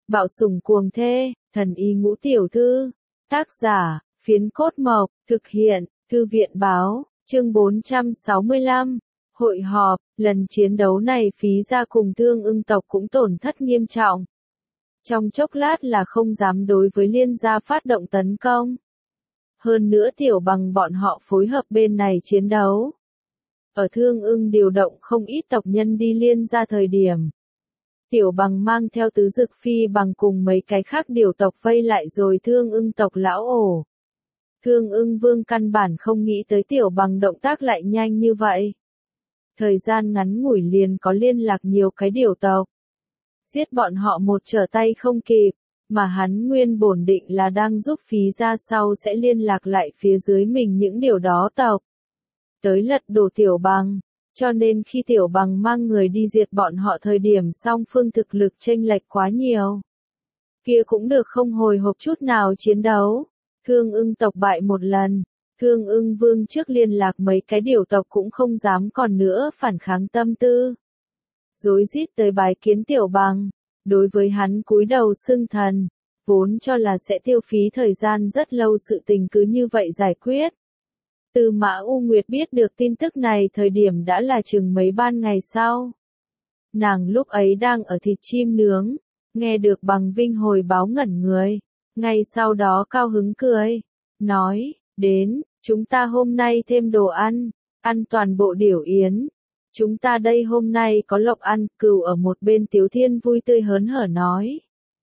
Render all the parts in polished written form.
Bạo sủng cuồng thê, thần y ngũ tiểu thư. Tác giả, Phiến Cốt Mộc, thực hiện, Thư viện Báo, chương 465. Hội họp, lần chiến đấu này Phí Gia cùng Thương Ưng tộc cũng tổn thất nghiêm trọng. Trong chốc lát là không dám đối với Liên gia phát động tấn công. Hơn nữa Tiểu Bằng bọn họ phối hợp bên này chiến đấu. Ở Thương Ưng điều động không ít tộc nhân đi Liên gia thời điểm. Tiểu Bằng mang theo tứ dực phi bằng cùng mấy cái khác điều tộc vây lại rồi Thương Ưng tộc lão ổ. Thương Ưng Vương căn bản không nghĩ tới Tiểu Bằng động tác lại nhanh như vậy. Thời gian ngắn ngủi liền có liên lạc nhiều cái điều tộc. Giết bọn họ một trở tay không kịp, mà hắn nguyên bổn định là đang giúp Phí Gia sau sẽ liên lạc lại phía dưới mình những điều đó tộc. Tới lật đổ Tiểu Bằng, cho nên khi Tiểu Bằng mang người đi diệt bọn họ thời điểm song phương thực lực chênh lệch quá nhiều. Kia cũng được không hồi hộp chút nào chiến đấu. Thương Ưng tộc bại một lần, Thương Ưng Vương trước liên lạc mấy cái điều tộc cũng không dám còn nữa phản kháng tâm tư. Rối rít tới bái kiến Tiểu Bằng, đối với hắn cúi đầu xưng thần, vốn cho là sẽ tiêu phí thời gian rất lâu sự tình cứ như vậy giải quyết. Tư Mã U Nguyệt biết được tin tức này thời điểm đã là chừng mấy ban ngày sau. Nàng lúc ấy đang ở thịt chim nướng, nghe được Bằng Vinh hồi báo ngẩn người, ngay sau đó cao hứng cười, nói, đến, chúng ta hôm nay thêm đồ ăn, ăn toàn bộ điểu yến. Chúng ta đây hôm nay có lộc ăn, Cừu ở một bên Tiếu Thiên vui tươi hớn hở nói.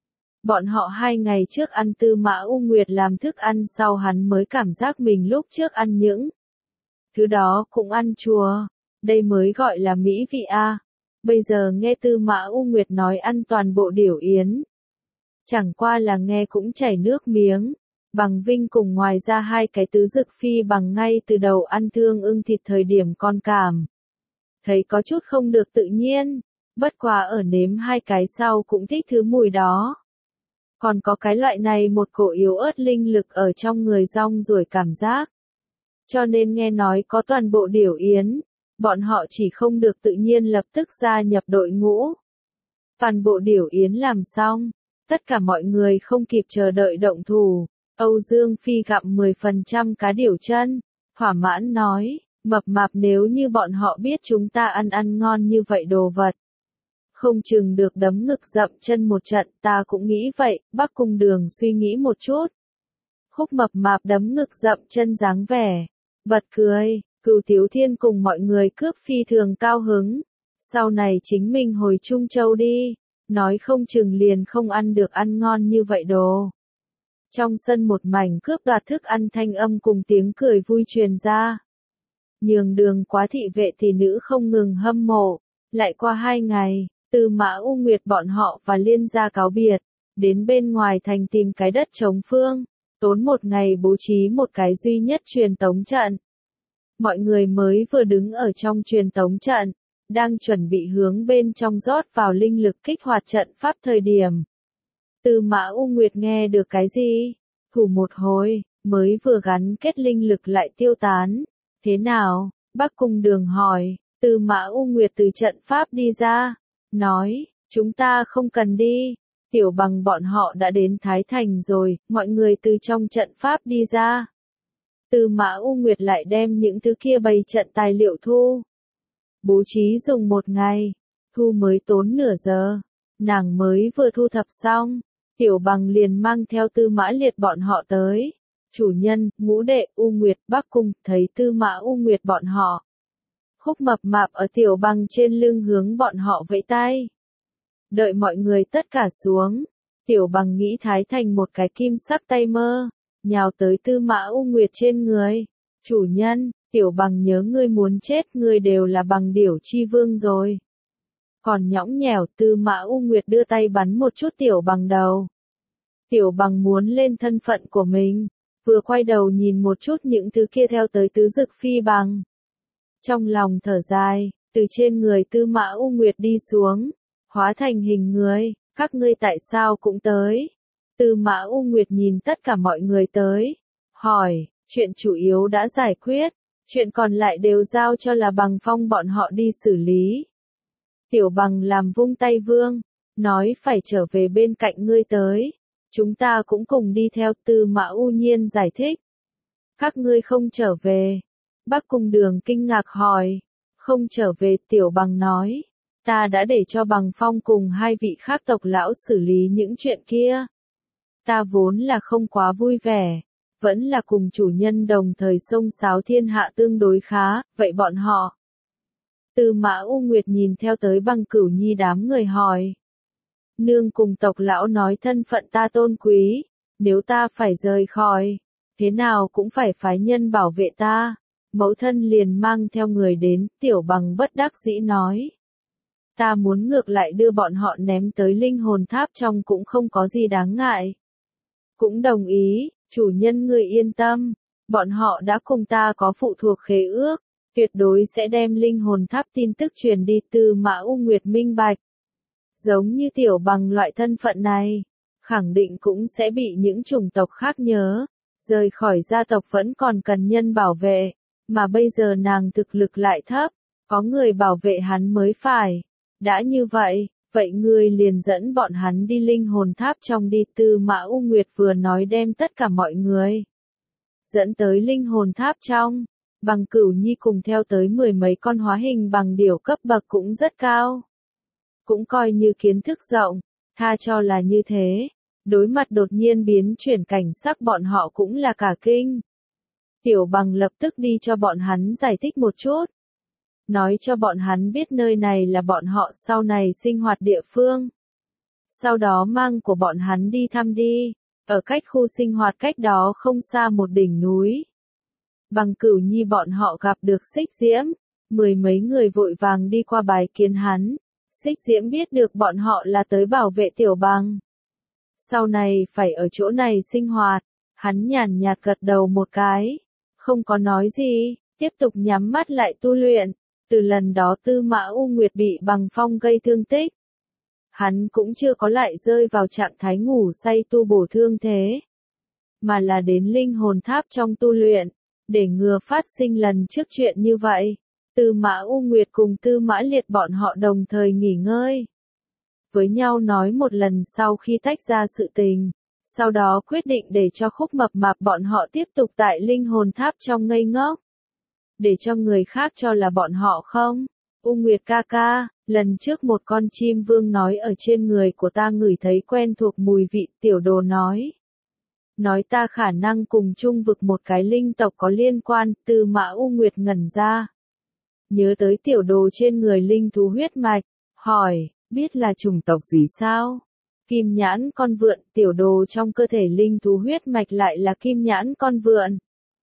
Bọn họ 2 ngày trước ăn Tư Mã U Nguyệt làm thức ăn sau hắn mới cảm giác mình lúc trước ăn những thứ đó cũng ăn chua, đây mới gọi là mỹ vị a. Bây giờ nghe Tư Mã U Nguyệt nói ăn toàn bộ điểu yến. Chẳng qua là nghe cũng chảy nước miếng. Bằng Vinh cùng ngoài ra 2 cái tứ dực phi bằng ngay từ đầu ăn Thương Ưng thịt thời điểm con cảm. Thấy có chút không được tự nhiên, bất quá ở nếm 2 cái sau cũng thích thứ mùi đó. Còn có cái loại này một cổ yếu ớt linh lực ở trong người rong ruổi cảm giác. Cho nên nghe nói có toàn bộ điểu yến, bọn họ chỉ không được tự nhiên lập tức gia nhập đội ngũ. Toàn bộ điểu yến làm xong, tất cả mọi người không kịp chờ đợi động thủ. Âu Dương Phi gặm 10% cá điểu chân, thỏa mãn nói, mập mạp nếu như bọn họ biết chúng ta ăn ngon như vậy đồ vật. Không chừng được đấm ngực dậm chân một trận, ta cũng nghĩ vậy, Bắc Cung Đường suy nghĩ một chút. Khúc mập mạp đấm ngực dậm chân dáng vẻ, bật cười, Cửu Tiếu Thiên cùng mọi người cướp phi thường cao hứng. Sau này chính mình hồi Trung Châu đi, nói không chừng liền không ăn được ăn ngon như vậy đồ. Trong sân một mảnh cướp đoạt thức ăn thanh âm cùng tiếng cười vui truyền ra. Nhường đường quá thị vệ tỷ nữ không ngừng hâm mộ. Lại qua 2 ngày, Tư Mã U Nguyệt bọn họ và Liên gia cáo biệt, đến bên ngoài thành tìm cái đất trống phương, tốn 1 ngày bố trí một cái duy nhất truyền tống trận. Mọi người mới vừa đứng ở trong truyền tống trận, đang chuẩn bị hướng bên trong rót vào linh lực kích hoạt trận pháp thời điểm. Tư Mã U Nguyệt nghe được cái gì? Thủ một hồi, mới vừa gắn kết linh lực lại tiêu tán. Thế nào? Bắc Cung Đường hỏi. Tư Mã U Nguyệt từ trận pháp đi ra, nói, chúng ta không cần đi. Tiểu Bằng bọn họ đã đến Thái Thành rồi, mọi người từ trong trận pháp đi ra. Tư Mã U Nguyệt lại đem những thứ kia bày trận tài liệu thu. Bố trí dùng 1 ngày, thu mới tốn nửa giờ. Nàng mới vừa thu thập xong, Tiểu Bằng liền mang theo Tư Mã Liệt bọn họ tới. Chủ nhân, ngũ đệ, U Nguyệt, Bắc Cung, thấy Tư Mã U Nguyệt bọn họ. Khúc mập mạp ở Tiểu Bằng trên lưng hướng bọn họ vẫy tay. Đợi mọi người tất cả xuống, Tiểu Bằng nghĩ Thái Thành một cái kim sắc tay mơ, nhào tới Tư Mã U Nguyệt trên người. Chủ nhân, Tiểu Bằng nhớ ngươi muốn chết, ngươi đều là bằng điểu chi vương rồi. Còn nhõng nhẽo, Tư Mã U Nguyệt đưa tay bắn một chút Tiểu Bằng đầu. Tiểu Bằng muốn lên thân phận của mình, vừa quay đầu nhìn một chút những thứ kia theo tới tứ dực phi bằng. Trong lòng thở dài, từ trên người Tư Mã U Nguyệt đi xuống, hóa thành hình người, các ngươi tại sao cũng tới? Tư Mã U Nguyệt nhìn tất cả mọi người tới, hỏi, chuyện chủ yếu đã giải quyết, chuyện còn lại đều giao cho là Bằng Phong bọn họ đi xử lý. Tiểu Bằng làm vung tay vương, nói phải trở về bên cạnh ngươi tới. Chúng ta cũng cùng đi theo, Tư Mã U Nhiên giải thích. Các ngươi không trở về. Bắc Cung Đường kinh ngạc hỏi. Không trở về, Tiểu Bằng nói. Ta đã để cho Bằng Phong cùng hai vị khác tộc lão xử lý những chuyện kia. Ta vốn là không quá vui vẻ. Vẫn là cùng chủ nhân đồng thời xông xáo thiên hạ tương đối khá, vậy bọn họ. Tư Mã U Nguyệt nhìn theo tới Bằng Cửu Nhi đám người hỏi. Nương cùng tộc lão nói thân phận ta tôn quý, nếu ta phải rời khỏi, thế nào cũng phải phái nhân bảo vệ ta. Mẫu thân liền mang theo người đến, Tiểu Bằng bất đắc dĩ nói. Ta muốn ngược lại đưa bọn họ ném tới linh hồn tháp trong cũng không có gì đáng ngại. Cũng đồng ý, chủ nhân người yên tâm, bọn họ đã cùng ta có phụ thuộc khế ước, tuyệt đối sẽ đem linh hồn tháp tin tức truyền đi. Tư Mã U Nguyệt minh bạch. Giống như Tiểu Bằng loại thân phận này, khẳng định cũng sẽ bị những chủng tộc khác nhớ, rời khỏi gia tộc vẫn còn cần nhân bảo vệ, mà bây giờ nàng thực lực lại thấp, có người bảo vệ hắn mới phải. Đã như vậy, vậy ngươi liền dẫn bọn hắn đi linh hồn tháp trong đi. Tư Mã U Nguyệt vừa nói đem tất cả mọi người dẫn tới linh hồn tháp trong. Bằng Cửu Nhi cùng theo tới 10 mấy con hóa hình bằng điểu cấp bậc cũng rất cao. Cũng coi như kiến thức rộng, tha cho là như thế. Đối mặt đột nhiên biến chuyển cảnh sắc bọn họ cũng là cả kinh. Tiểu Bằng lập tức đi cho bọn hắn giải thích một chút. Nói cho bọn hắn biết nơi này là bọn họ sau này sinh hoạt địa phương. Sau đó mang của bọn hắn đi thăm đi, ở cách khu sinh hoạt cách đó không xa một đỉnh núi. Bằng Cửu Nhi bọn họ gặp được Xích Diễm, 10 mấy người vội vàng đi qua bái kiến hắn. Xích Diễm biết được bọn họ là tới bảo vệ Tiểu Bằng. Sau này phải ở chỗ này sinh hoạt, hắn nhàn nhạt gật đầu một cái, không có nói gì, tiếp tục nhắm mắt lại tu luyện. Từ lần đó Tư Mã U Nguyệt bị Bằng Phong gây thương tích. Hắn cũng chưa có lại rơi vào trạng thái ngủ say tu bổ thương thế, mà là đến linh hồn tháp trong tu luyện, để ngừa phát sinh lần trước chuyện như vậy. Tư Mã U Nguyệt cùng Tư Mã Liệt bọn họ đồng thời nghỉ ngơi. Với nhau nói một lần sau khi tách ra sự tình, sau đó quyết định để cho Khúc Mập Mạp bọn họ tiếp tục tại linh hồn tháp trong ngây ngốc. Để cho người khác cho là bọn họ không. U Nguyệt ca ca, lần trước một con chim vương nói ở trên người của ta ngửi thấy quen thuộc mùi vị. Tiểu Đồ nói. Nói ta khả năng cùng chung vực một cái linh tộc có liên quan. Tư Mã U Nguyệt ngẩn ra. Nhớ tới Tiểu Đồ trên người linh thú huyết mạch, hỏi, biết là chủng tộc gì sao? Kim nhãn con vượn. Tiểu Đồ trong cơ thể linh thú huyết mạch lại là kim nhãn con vượn.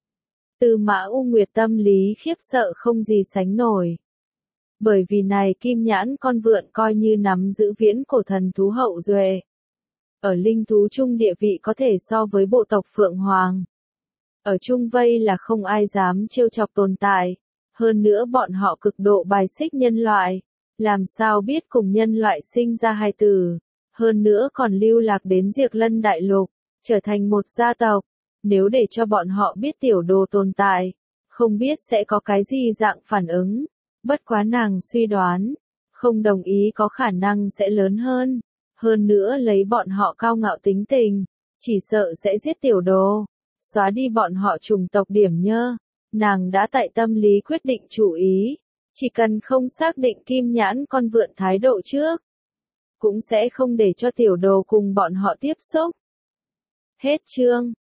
Tư Mã U Nguyệt tâm lý khiếp sợ không gì sánh nổi. Bởi vì này kim nhãn con vượn coi như nắm giữ viễn cổ thần thú hậu duệ. Ở linh thú trung địa vị có thể so với bộ tộc Phượng Hoàng. Ở Trung Vây là không ai dám trêu chọc tồn tại. Hơn nữa bọn họ cực độ bài xích nhân loại. Làm sao biết cùng nhân loại sinh ra hài tử. Hơn nữa còn lưu lạc đến Diệp Lân Đại Lục, trở thành một gia tộc. Nếu để cho bọn họ biết Tiểu Đồ tồn tại, không biết sẽ có cái gì dạng phản ứng. Bất quá nàng suy đoán, không đồng ý có khả năng sẽ lớn hơn. Hơn nữa lấy bọn họ cao ngạo tính tình, chỉ sợ sẽ giết Tiểu Đồ, xóa đi bọn họ chủng tộc điểm nhơ. Nàng đã tại tâm lý quyết định chủ ý, chỉ cần không xác định kim nhãn con vượn thái độ trước, cũng sẽ không để cho Tiểu Đồ cùng bọn họ tiếp xúc. Hết chương.